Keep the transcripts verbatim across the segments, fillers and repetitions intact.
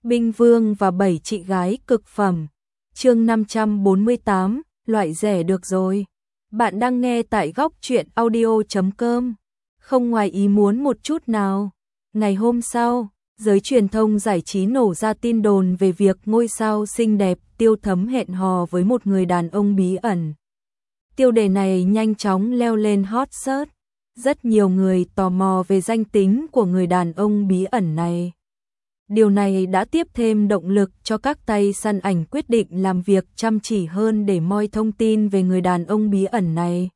Binh Vương và bảy chị gái cực phẩm. Chương năm trăm bốn mươi tám, loại rẻ được rồi. Bạn đang nghe tại góc truyện audio chấm com. Không ngoài ý muốn một chút nào. Ngày hôm sau, giới truyền thông giải trí nổ ra tin đồn về việc ngôi sao xinh đẹp Tiêu Thấm hẹn hò với một người đàn ông bí ẩn. Tiêu đề này nhanh chóng leo lên hot search. Rất nhiều người tò mò về danh tính của người đàn ông bí ẩn này. Điều này đã tiếp thêm động lực cho các tay săn ảnh quyết định làm việc chăm chỉ hơn để moi thông tin về người đàn ông bí ẩn này.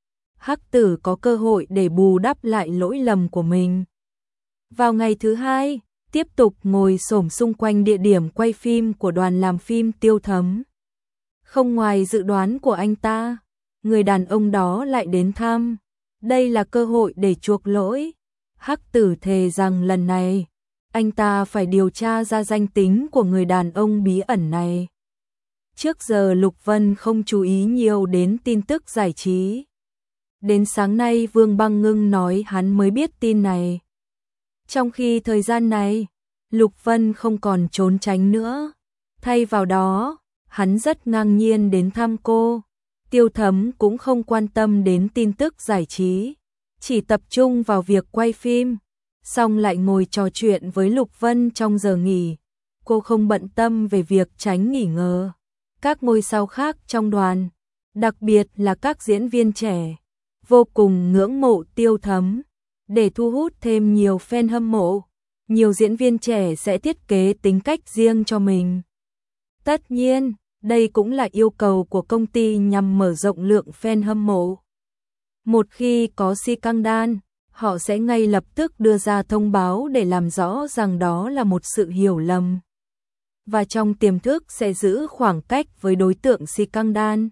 Hắc Tử có cơ hội để bù đắp lại lỗi lầm của mình. Vào ngày thứ hai, tiếp tục ngồi xổm xung quanh địa điểm quay phim của đoàn làm phim Tiêu Thấm. Không ngoài dự đoán của anh ta, người đàn ông đó lại đến thăm. Đây là cơ hội để chuộc lỗi. Hắc Tử thề rằng lần này, anh ta phải điều tra ra danh tính của người đàn ông bí ẩn này. Trước giờ Lục Vân không chú ý nhiều đến tin tức giải trí. Đến sáng nay Vương Băng Ngưng nói hắn mới biết tin này. Trong khi thời gian này, Lục Vân không còn trốn tránh nữa. Thay vào đó, hắn rất ngang nhiên đến thăm cô. Tiêu Thấm cũng không quan tâm đến tin tức giải trí, chỉ tập trung vào việc quay phim. Xong lại ngồi trò chuyện với Lục Vân trong giờ nghỉ. Cô không bận tâm về việc tránh nghỉ ngờ. Các ngôi sao khác trong đoàn, đặc biệt là các diễn viên trẻ, vô cùng ngưỡng mộ Tiêu Thấm. Để thu hút thêm nhiều fan hâm mộ, nhiều diễn viên trẻ sẽ thiết kế tính cách riêng cho mình. Tất nhiên, đây cũng là yêu cầu của công ty nhằm mở rộng lượng fan hâm mộ. Một khi có scandal, họ sẽ ngay lập tức đưa ra thông báo để làm rõ rằng đó là một sự hiểu lầm. Và trong tiềm thức sẽ giữ khoảng cách với đối tượng scandal.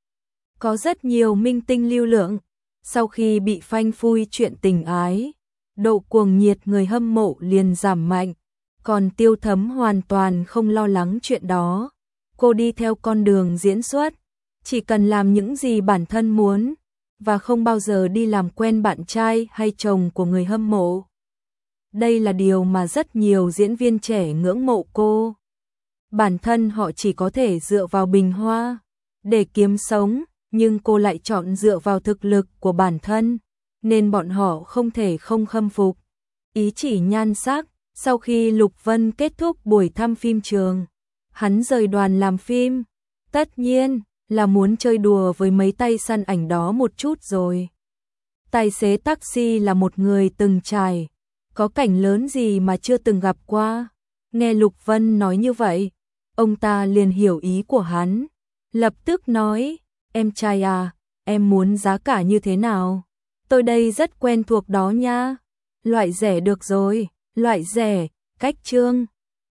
Có rất nhiều minh tinh lưu lượng, sau khi bị phanh phui chuyện tình ái, độ cuồng nhiệt người hâm mộ liền giảm mạnh. Còn Tiêu Thấm hoàn toàn không lo lắng chuyện đó. Cô đi theo con đường diễn xuất, chỉ cần làm những gì bản thân muốn, và không bao giờ đi làm quen bạn trai hay chồng của người hâm mộ. Đây là điều mà rất nhiều diễn viên trẻ ngưỡng mộ cô. Bản thân họ chỉ có thể dựa vào bình hoa để kiếm sống, nhưng cô lại chọn dựa vào thực lực của bản thân, nên bọn họ không thể không khâm phục. Ý chỉ nhan sắc, sau khi Lục Vân kết thúc buổi thăm phim trường, hắn rời đoàn làm phim. Tất nhiên là muốn chơi đùa với mấy tay săn ảnh đó một chút rồi. Tài xế taxi là một người từng trải, có cảnh lớn gì mà chưa từng gặp qua. Nghe Lục Vân nói như vậy, ông ta liền hiểu ý của hắn, lập tức nói, em trai à, em muốn giá cả như thế nào? Tôi đây rất quen thuộc đó nha. Loại rẻ được rồi, loại rẻ, cách trương.